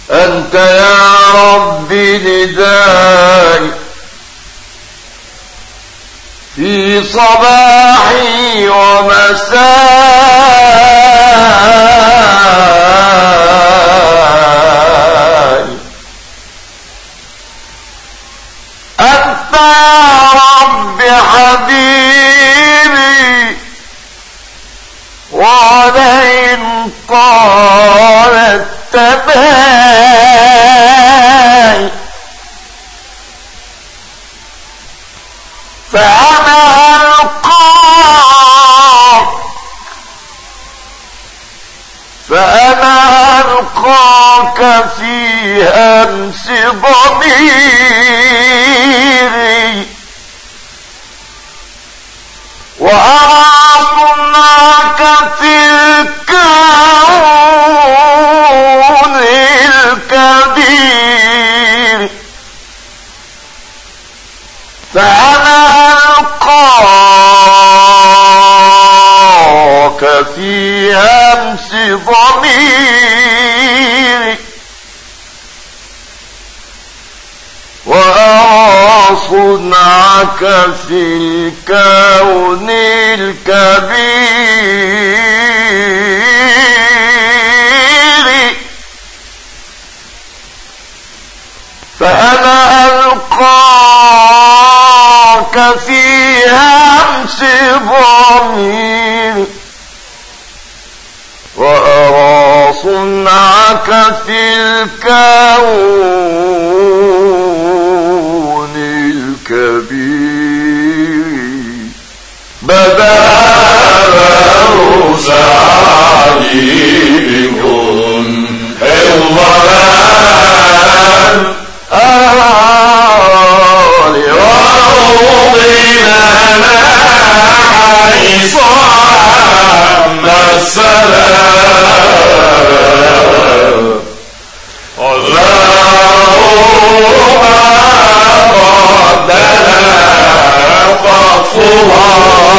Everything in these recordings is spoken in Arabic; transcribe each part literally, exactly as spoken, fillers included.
أنت يا ربي ندائي في صباحي ومسائي. أنت يا ربي حبيبي ولئن طالت تباهي فأنا ألقاك فأنا ألقاك في أمس ضميري وأرى صنعك في الكون الكبير فأنا ألقاك في أمس ضميري وأرى صنعك في الكون الكبير فأنا ألقاك في همس ضميري وأرى صنعك في الكون الكبير. بدا رسالي بكن الضلال آل وأوضنا حيث عم السلام والله قد قطفها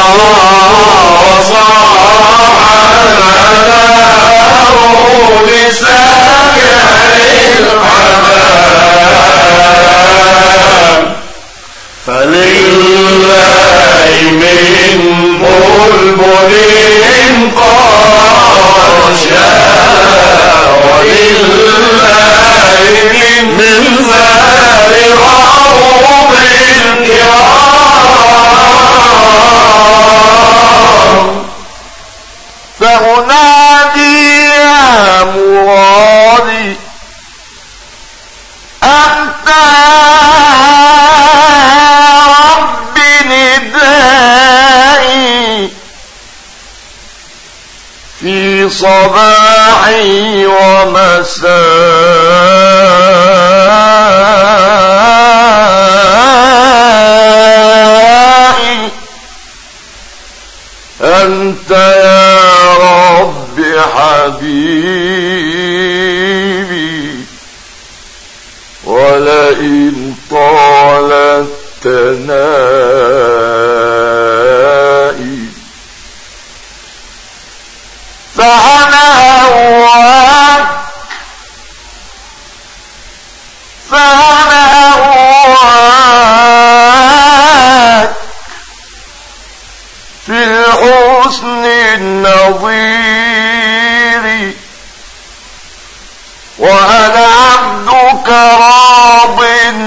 وصعد لسابع الحمام فلله من بلبل قد شاء ولله من ذال روض الكرام فأنادي يا مرادي أنت رب ندائي في صباحي ومسائي. أنت يا رب حبيبي ولئن طالت تنائي فأنا هواك فأنا هواك في الحسن النظير وأنا عبدك راض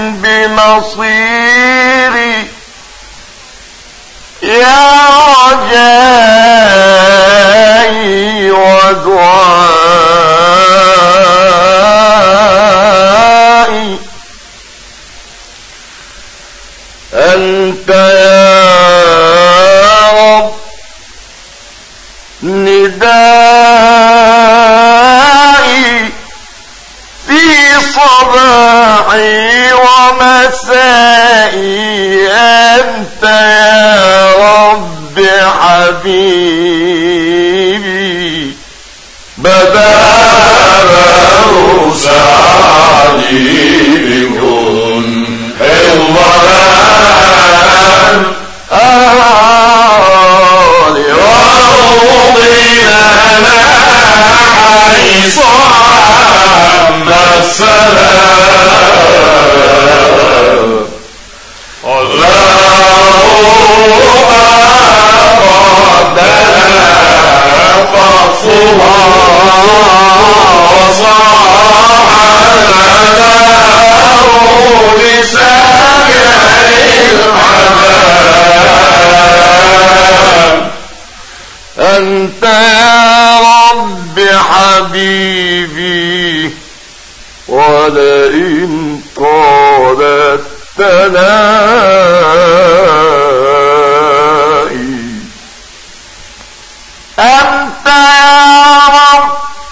بمصيري يا رجائي ودعائي. أنت يا رب ندائي في صباحي ومسائي. أنت يا رب حبيبي بدا رسالي بكن الضلال آل وأوضنا حيث عم السلام ولئن طالت تلائي أنت يا رب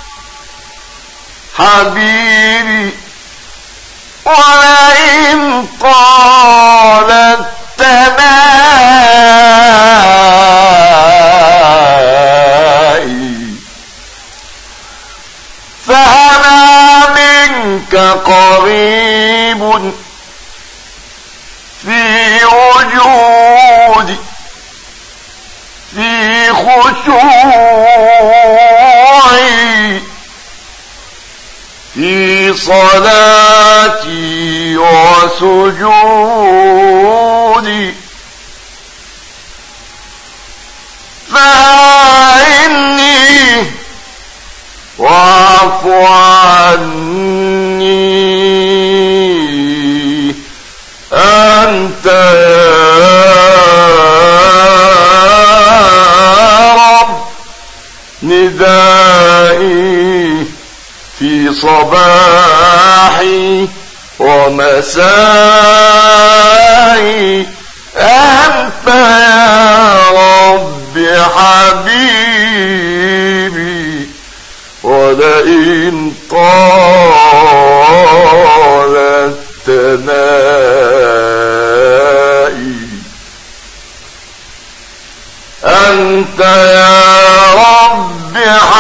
حبيبي ولئن طالت تلائي فأنا منك قريب في وجودي في خشوعي في صلاتي وسجودي فإني واعف عني أنت يا رب ندائي في صباحي ومسائي أنت يا رب حبيبي ولئن طالت تنائي أنت يا رب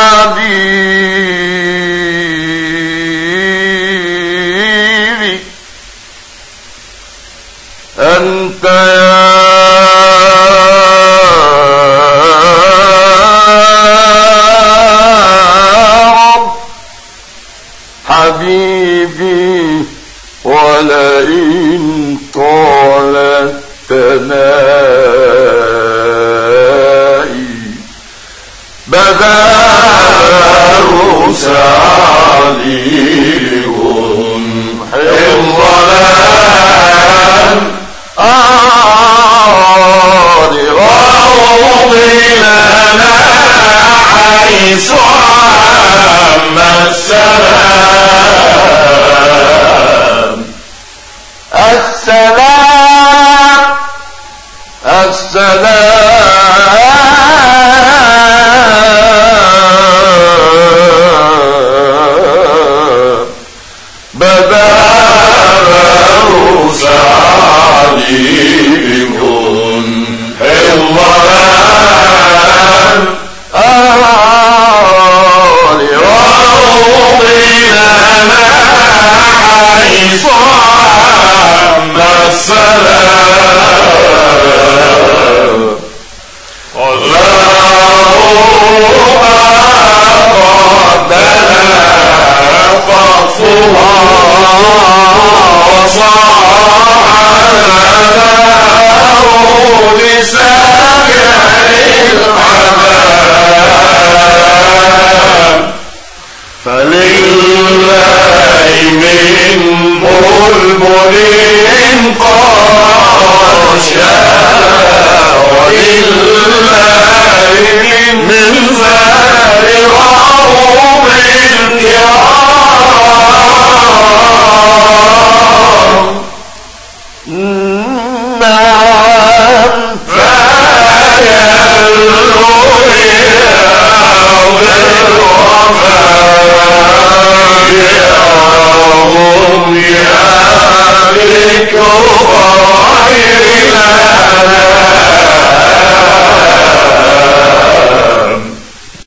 حبيبي أنت يا رب حبيبي ولئن طالت تنائي بدار سعديهم الظلام آه روضي لنا حيث عم السلام السلام السلام بدار سعديهم الظلام آل روضي لنا حيث عم السلام اللهم ربنا فاغفرها وصعده لسابع الحمام فلله من بلبل قد شاء ولله من زار روم الكرام نعم فيلوي بالوفاء